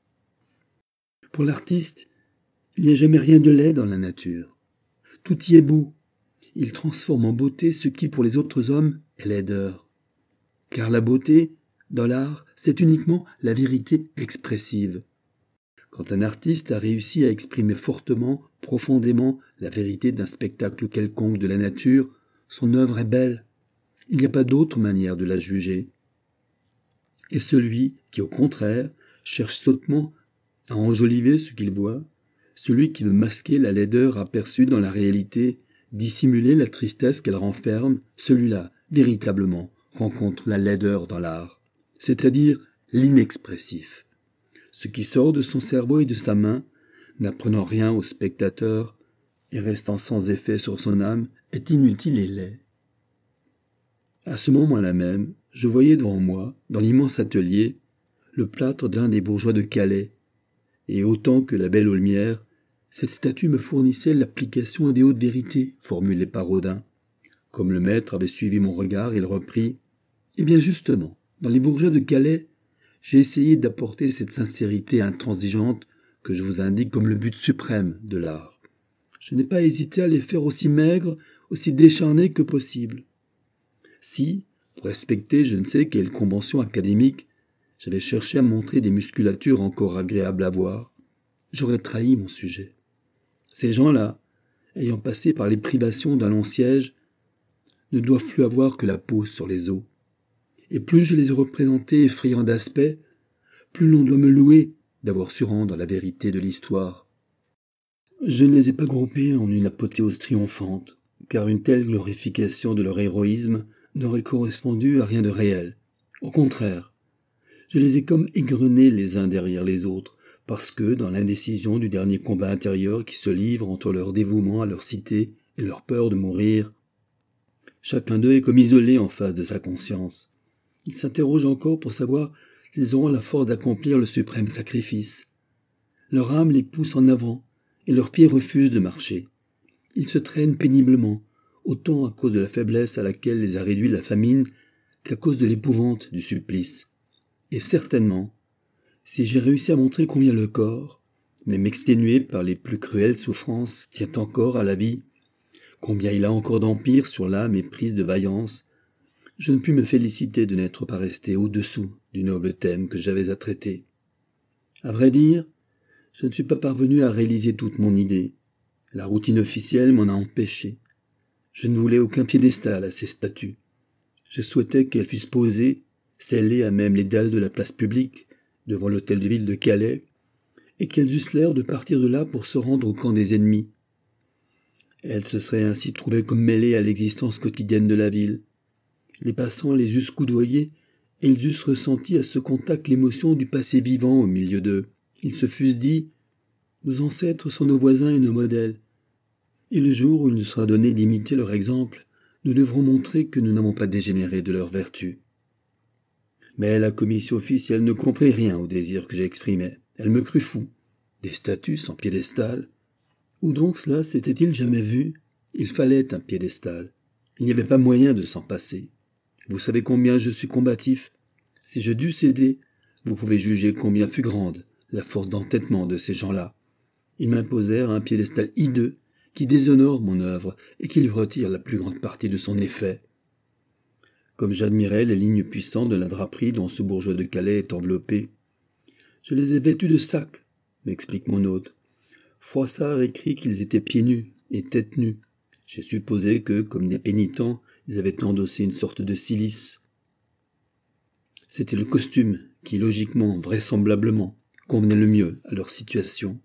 Pour l'artiste, il n'y a jamais rien de laid dans la nature. Tout y est beau. Il transforme en beauté ce qui, pour les autres hommes, est laideur. Car la beauté, dans l'art, c'est uniquement la vérité expressive. Quand un artiste a réussi à exprimer fortement, profondément, la vérité d'un spectacle quelconque de la nature, son œuvre est belle. Il n'y a pas d'autre manière de la juger. Et celui qui, au contraire, cherche sottement à enjoliver ce qu'il voit, celui qui veut masquer la laideur aperçue dans la réalité, dissimuler la tristesse qu'elle renferme, celui-là, véritablement, rencontre la laideur dans l'art, c'est-à-dire l'inexpressif. Ce qui sort de son cerveau et de sa main, n'apprenant rien au spectateur et restant sans effet sur son âme, est inutile et laid. À ce moment-là même, je voyais devant moi, dans l'immense atelier, le plâtre d'un des bourgeois de Calais, et autant que la belle Aulmière, cette statue me fournissait l'application des hautes vérités formulées par Rodin. Comme le maître avait suivi mon regard, il reprit « Eh bien justement, dans les bourgeois de Calais, j'ai essayé d'apporter cette sincérité intransigeante que je vous indique comme le but suprême de l'art. Je n'ai pas hésité à les faire aussi maigres, aussi décharnés que possible. Si, pour respecter je ne sais quelle convention académique, j'avais cherché à montrer des musculatures encore agréables à voir, j'aurais trahi mon sujet. Ces gens-là, ayant passé par les privations d'un long siège, ne doivent plus avoir que la peau sur les os. Et plus je les ai représentés effrayants d'aspect, plus l'on doit me louer d'avoir su rendre la vérité de l'histoire. Je ne les ai pas groupés en une apothéose triomphante, car une telle glorification de leur héroïsme n'aurait correspondu à rien de réel. Au contraire, je les ai comme égrenés les uns derrière les autres, parce que, dans l'indécision du dernier combat intérieur qui se livre entre leur dévouement à leur cité et leur peur de mourir, chacun d'eux est comme isolé en face de sa conscience. Ils s'interrogent encore pour savoir s'ils auront la force d'accomplir le suprême sacrifice. Leur âme les pousse en avant, et leurs pieds refusent de marcher. Ils se traînent péniblement, autant à cause de la faiblesse à laquelle les a réduits la famine qu'à cause de l'épouvante du supplice. Et certainement, si j'ai réussi à montrer combien le corps, même exténué par les plus cruelles souffrances, tient encore à la vie, combien il a encore d'empire sur l'âme éprise de vaillance, je ne puis me féliciter de n'être pas resté au-dessous du noble thème que j'avais à traiter. À vrai dire, je ne suis pas parvenu à réaliser toute mon idée. La routine officielle m'en a empêché. Je ne voulais aucun piédestal à ces statues. Je souhaitais qu'elles fussent posées, scellées à même les dalles de la place publique, devant l'hôtel de ville de Calais, et qu'elles eussent l'air de partir de là pour se rendre au camp des ennemis. Elles se seraient ainsi trouvées comme mêlées à l'existence quotidienne de la ville. Les passants les eussent coudoyées, et ils eussent ressenti à ce contact l'émotion du passé vivant au milieu d'eux. Ils se fussent dit « Nos ancêtres sont nos voisins et nos modèles. Et le jour où il nous sera donné d'imiter leur exemple, nous devrons montrer que nous n'avons pas dégénéré de leur vertu. » Mais la commission officielle ne comprit rien au désir que j'exprimais. Elle me crut fou. Des statues sans piédestal. Où donc cela s'était-il jamais vu? Il fallait un piédestal. Il n'y avait pas moyen de s'en passer. Vous savez combien je suis combatif. Si je dus céder, vous pouvez juger combien fut grande la force d'entêtement de ces gens-là. Ils m'imposèrent un piédestal hideux qui déshonore mon œuvre et qui lui retire la plus grande partie de son effet. Comme j'admirais les lignes puissantes de la draperie dont ce bourgeois de Calais est enveloppé. Je les ai vêtus de sacs, m'explique mon hôte. Froissart écrit qu'ils étaient pieds nus et tête nue. J'ai supposé que, comme des pénitents, ils avaient endossé une sorte de cilice. C'était le costume qui, logiquement, vraisemblablement, convenait le mieux à leur situation.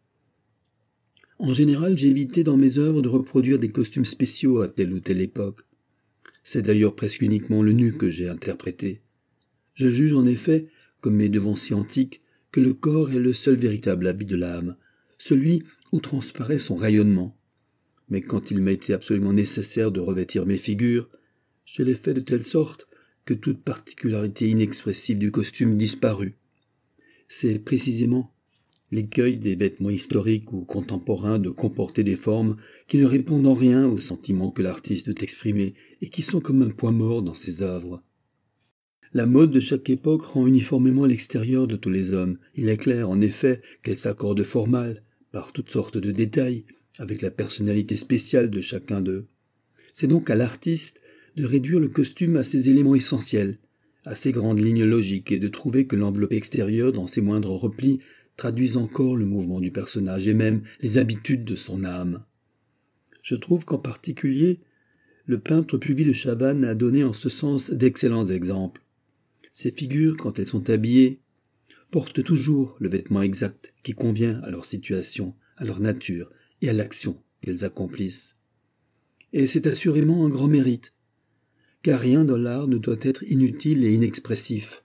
En général, j'ai évité dans mes œuvres de reproduire des costumes spéciaux à telle ou telle époque. C'est d'ailleurs presque uniquement le nu que j'ai interprété. Je juge en effet, comme mes devanciers antiques, que le corps est le seul véritable habit de l'âme, celui où transparaît son rayonnement. Mais quand il m'a été absolument nécessaire de revêtir mes figures, je l'ai fait de telle sorte que toute particularité inexpressive du costume disparut. C'est précisément l'écueil des vêtements historiques ou contemporains de comporter des formes qui ne répondent en rien aux sentiments que l'artiste veut exprimer et qui sont comme un point mort dans ses œuvres. La mode de chaque époque rend uniformément l'extérieur de tous les hommes. Il est clair, en effet, qu'elle s'accorde fort mal, par toutes sortes de détails, avec la personnalité spéciale de chacun d'eux. C'est donc à l'artiste de réduire le costume à ses éléments essentiels, à ses grandes lignes logiques, et de trouver que l'enveloppe extérieure, dans ses moindres replis, traduisent encore le mouvement du personnage et même les habitudes de son âme. Je trouve qu'en particulier, le peintre Puvis de Chavannes a donné en ce sens d'excellents exemples. Ces figures, quand elles sont habillées, portent toujours le vêtement exact qui convient à leur situation, à leur nature et à l'action qu'elles accomplissent. Et c'est assurément un grand mérite, car rien dans l'art ne doit être inutile et inexpressif.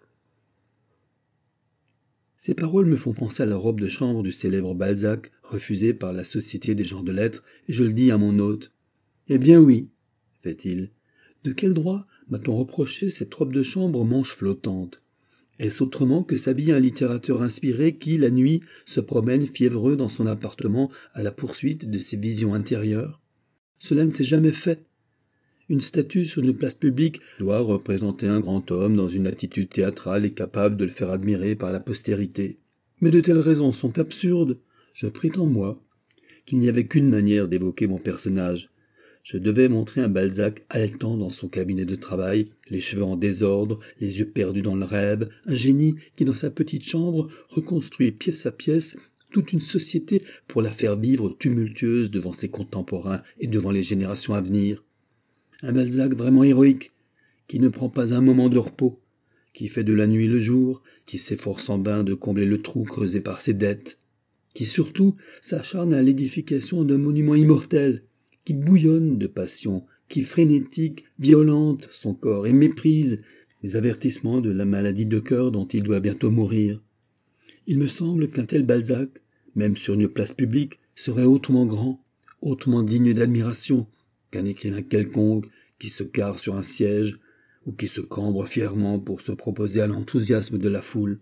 Ces paroles me font penser à la robe de chambre du célèbre Balzac, refusée par la Société des gens de lettres, et je le dis à mon hôte. « Eh bien oui, fait-il. De quel droit m'a-t-on reproché cette robe de chambre aux manches flottantes? Est-ce autrement que s'habille un littérateur inspiré qui, la nuit, se promène fiévreux dans son appartement à la poursuite de ses visions intérieures? Cela ne s'est jamais fait. Une statue sur une place publique doit représenter un grand homme dans une attitude théâtrale et capable de le faire admirer par la postérité. Mais de telles raisons sont absurdes. Je prétends, moi, qu'il n'y avait qu'une manière d'évoquer mon personnage. Je devais montrer un Balzac haletant dans son cabinet de travail, les cheveux en désordre, les yeux perdus dans le rêve, un génie qui, dans sa petite chambre, reconstruit pièce à pièce toute une société pour la faire vivre tumultueuse devant ses contemporains et devant les générations à venir. Un Balzac vraiment héroïque, qui ne prend pas un moment de repos, qui fait de la nuit le jour, qui s'efforce en vain de combler le trou creusé par ses dettes, qui surtout s'acharne à l'édification d'un monument immortel, qui bouillonne de passion, qui frénétique, violente son corps et méprise les avertissements de la maladie de cœur dont il doit bientôt mourir. Il me semble qu'un tel Balzac, même sur une place publique, serait hautement grand, hautement digne d'admiration, qu'un écrivain quelconque qui se carre sur un siège ou qui se cambre fièrement pour se proposer à l'enthousiasme de la foule.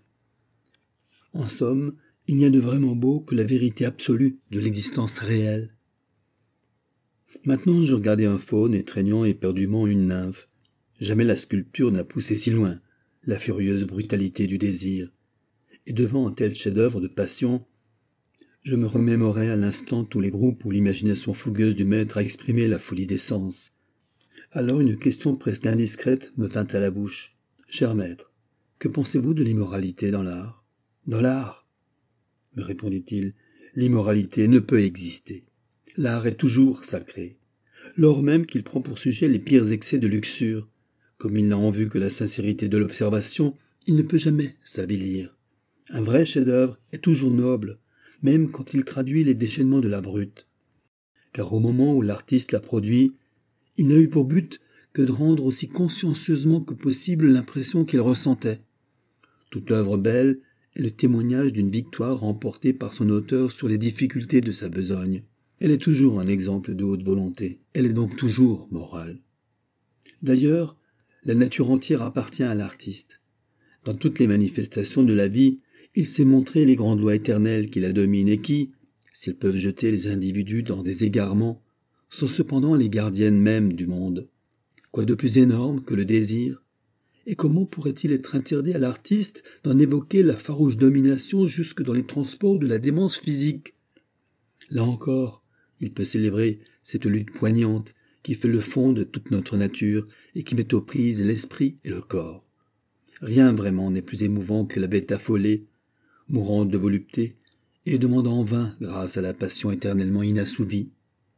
En somme, il n'y a de vraiment beau que la vérité absolue de l'existence réelle. Maintenant, je regardais un faune étreignant éperdument une nymphe. Jamais la sculpture n'a poussé si loin la furieuse brutalité du désir. Et devant un tel chef-d'œuvre de passion, je me remémorais à l'instant tous les groupes où l'imagination fougueuse du maître a exprimé la folie des sens. Alors une question presque indiscrète me vint à la bouche. « Cher maître, que pensez-vous de l'immoralité dans l'art ?»« Dans l'art ?» me répondit-il. « L'immoralité ne peut exister. L'art est toujours sacré, lors même qu'il prend pour sujet les pires excès de luxure. Comme il n'a en vue que la sincérité de l'observation, il ne peut jamais s'avilir. Un vrai chef-d'œuvre est toujours noble, même quand il traduit les déchaînements de la brute. Car au moment où l'artiste l'a produit, il n'a eu pour but que de rendre aussi consciencieusement que possible l'impression qu'il ressentait. Toute œuvre belle est le témoignage d'une victoire remportée par son auteur sur les difficultés de sa besogne. Elle est toujours un exemple de haute volonté, elle est donc toujours morale. D'ailleurs, la nature entière appartient à l'artiste. Dans toutes les manifestations de la vie, il sait montrer les grandes lois éternelles qui la dominent et qui, s'ils peuvent jeter les individus dans des égarements, sont cependant les gardiennes mêmes du monde. Quoi de plus énorme que le désir? Et comment pourrait-il être interdit à l'artiste d'en évoquer la farouche domination jusque dans les transports de la démence physique? Là encore, il peut célébrer cette lutte poignante qui fait le fond de toute notre nature et qui met aux prises l'esprit et le corps. Rien vraiment n'est plus émouvant que la bête affolée, mourant de volupté et demandant en vain grâce à la passion éternellement inassouvie.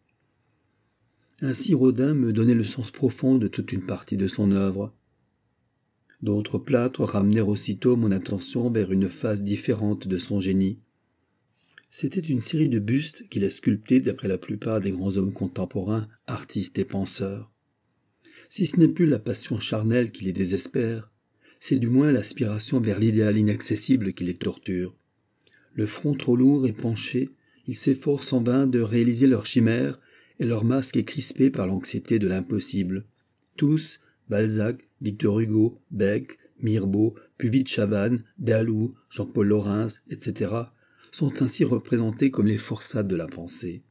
Ainsi Rodin me donnait le sens profond de toute une partie de son œuvre. D'autres plâtres ramenèrent aussitôt mon attention vers une phase différente de son génie. C'était une série de bustes qu'il a sculptés d'après la plupart des grands hommes contemporains, artistes et penseurs. Si ce n'est plus la passion charnelle qui les désespère, c'est du moins l'aspiration vers l'idéal inaccessible qui les torture. Le front trop lourd et penché, ils s'efforcent en vain de réaliser leur chimère, et leur masque est crispé par l'anxiété de l'impossible. Tous, Balzac, Victor Hugo, Beck, Mirbeau, Puvis de Chavannes, Dalou, Jean-Paul Laurens, etc., sont ainsi représentés comme les forçats de la pensée.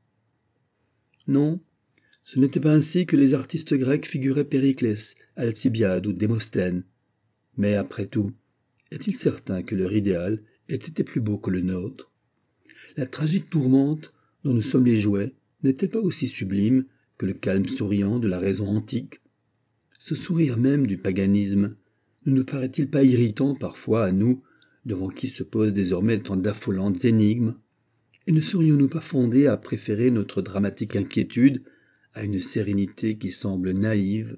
Non, ce n'était pas ainsi que les artistes grecs figuraient Périclès, Alcibiade ou Démosthène. Mais après tout, est-il certain que leur idéal ait été plus beau que le nôtre? La tragique tourmente dont nous sommes les jouets n'est-elle pas aussi sublime que le calme souriant de la raison antique? Ce sourire même du paganisme ne nous paraît-il pas irritant parfois à nous, devant qui se posent désormais tant d'affolantes énigmes? Et ne serions-nous pas fondés à préférer notre dramatique inquiétude à une sérénité qui semble naïve.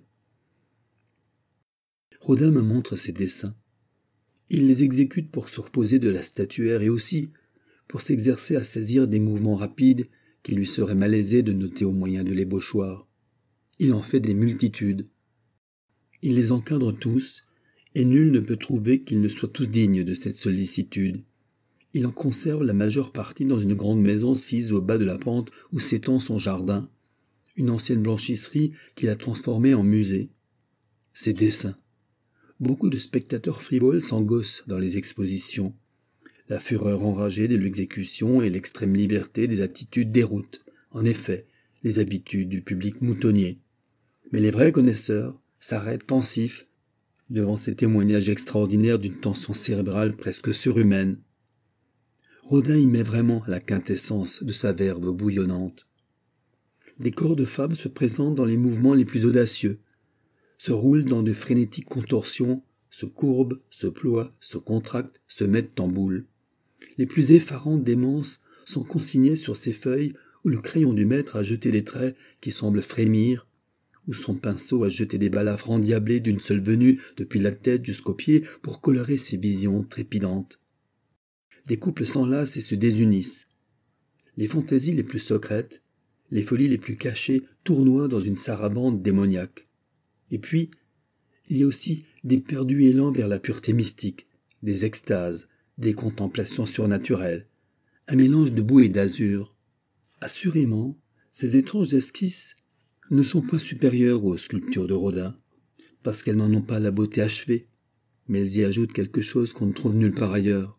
Rodin me montre ses dessins. Il les exécute pour se reposer de la statuaire et aussi pour s'exercer à saisir des mouvements rapides qu'il lui serait malaisé de noter au moyen de l'ébauchoir. Il en fait des multitudes. Il les encadre tous, et nul ne peut trouver qu'ils ne soient tous dignes de cette sollicitude. Il en conserve la majeure partie dans une grande maison sise au bas de la pente où s'étend son jardin, une ancienne blanchisserie qu'il a transformée en musée. Ses dessins. Beaucoup de spectateurs frivoles s'engossent dans les expositions. La fureur enragée de l'exécution et l'extrême liberté des attitudes déroutent, en effet, les habitudes du public moutonnier. Mais les vrais connaisseurs s'arrêtent pensifs devant ces témoignages extraordinaires d'une tension cérébrale presque surhumaine. Rodin y met vraiment la quintessence de sa verve bouillonnante. Des corps de femmes se présentent dans les mouvements les plus audacieux, se roulent dans de frénétiques contorsions, se courbent, se ploient, se contractent, se mettent en boule. Les plus effarantes démences sont consignées sur ces feuilles où le crayon du maître a jeté des traits qui semblent frémir, où son pinceau a jeté des balafres endiablés d'une seule venue depuis la tête jusqu'aux pieds pour colorer ces visions trépidantes. Des couples s'enlacent et se désunissent. Les fantaisies les plus secrètes, les folies les plus cachées tournoient dans une sarabande démoniaque. Et puis, il y a aussi des perdus élans vers la pureté mystique, des extases, des contemplations surnaturelles, un mélange de boue et d'azur. Assurément, ces étranges esquisses ne sont pas supérieures aux sculptures de Rodin, parce qu'elles n'en ont pas la beauté achevée, mais elles y ajoutent quelque chose qu'on ne trouve nulle part ailleurs.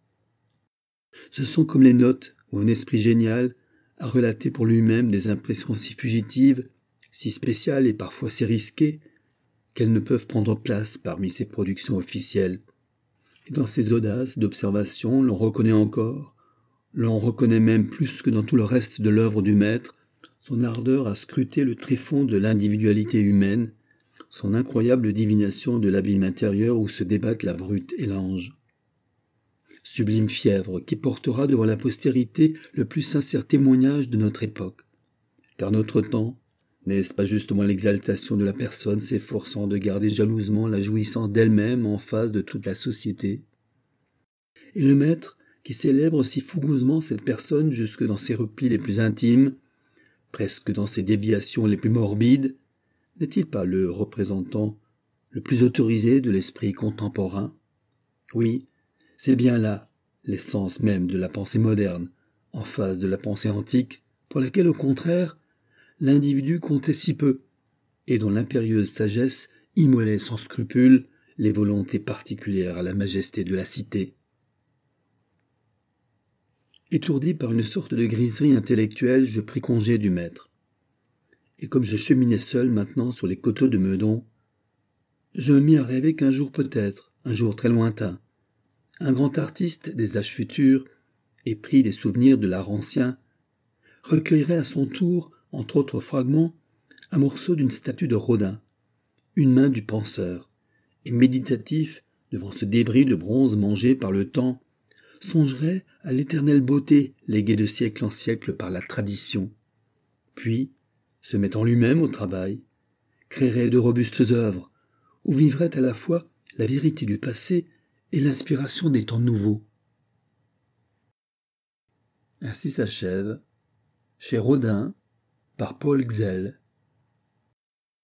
Ce sont comme les notes où un esprit génial a relaté pour lui-même des impressions si fugitives, si spéciales et parfois si risquées, qu'elles ne peuvent prendre place parmi ses productions officielles. Et dans ces audaces d'observation, l'on reconnaît encore, l'on reconnaît même plus que dans tout le reste de l'œuvre du maître, son ardeur à scruter le tréfonds de l'individualité humaine, son incroyable divination de l'abîme intérieur où se débattent la brute et l'ange. Sublime fièvre qui portera devant la postérité le plus sincère témoignage de notre époque. Car notre temps, n'est-ce pas justement l'exaltation de la personne s'efforçant de garder jalousement la jouissance d'elle-même en face de toute la société? Et le maître, qui célèbre si fougueusement cette personne jusque dans ses replis les plus intimes, presque dans ses déviations les plus morbides, n'est-il pas le représentant le plus autorisé de l'esprit contemporain? Oui, c'est bien là l'essence même de la pensée moderne, en face de la pensée antique, pour laquelle, au contraire, l'individu comptait si peu, et dont l'impérieuse sagesse immolait sans scrupule les volontés particulières à la majesté de la cité. Étourdi par une sorte de griserie intellectuelle, je pris congé du maître. Et comme je cheminais seul maintenant sur les coteaux de Meudon, je me mis à rêver qu'un jour peut-être, un jour très lointain, un grand artiste des âges futurs, épris des souvenirs de l'art ancien, recueillerait à son tour, entre autres fragments, un morceau d'une statue de Rodin, une main du penseur, et méditatif devant ce débris de bronze mangé par le temps, songerait à l'éternelle beauté léguée de siècle en siècle par la tradition, puis, se mettant lui-même au travail, créerait de robustes œuvres, où vivrait à la fois la vérité du passé et l'inspiration des temps nouveaux. Ainsi s'achève, chez Rodin, par Paul Xell,